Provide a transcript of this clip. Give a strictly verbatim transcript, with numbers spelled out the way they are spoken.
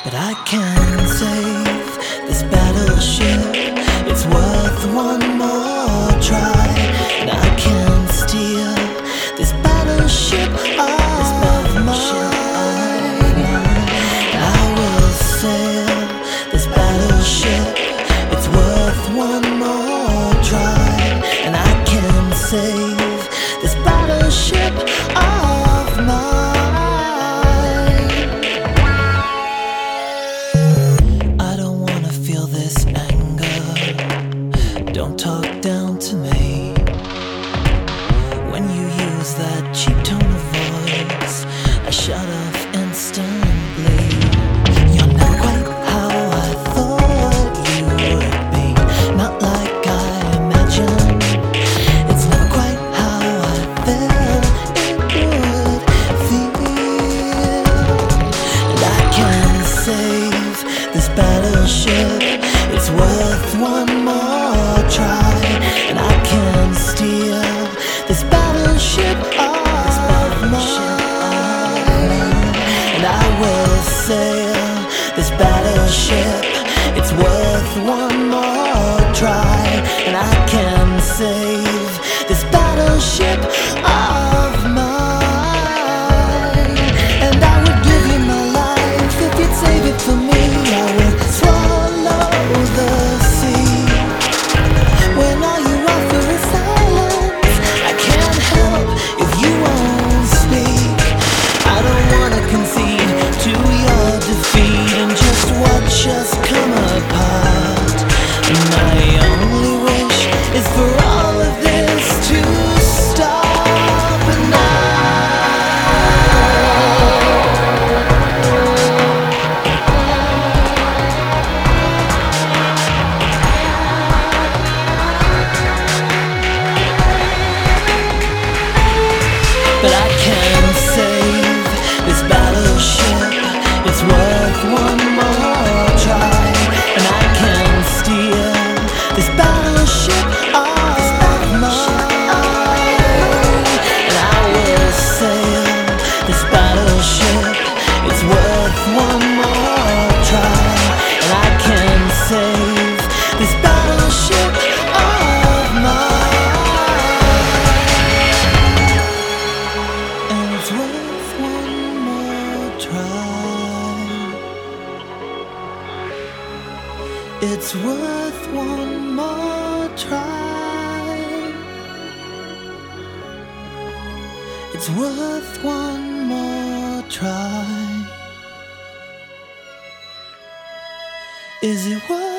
But I can save this battleship. It's worth one more try. And I can steer this battleship off mine. I will sail this battleship. It's worth one more try. And I can save this battleship off mine. Don't talk down to me when you use that cheap tone of voice. I shut off instantly. You're not quite how I thought you would be, not like I imagined. It's not quite how I felt it would feel. And I can save this battleship. It's worth one more try, and I can steer this battleship off mine. And I will sail this battleship. It's worth one more try, and I can save this battleship off mine. And I would give you my life if you'd save it for me. I would swallow the sea when all you offer is silence. I can't help if you won't speak. I don't wanna concede to your defeat and just watch us come apart. And my only wish is for all of this to stop now. But I can save this battleship. It's worth one more try, and I can steer this battleship off mine. And I will sail this battleship. It's worth one more try, and I can save this battleship off mine. It's worth one more try. It's worth one more try. It's worth one more try. Is it worth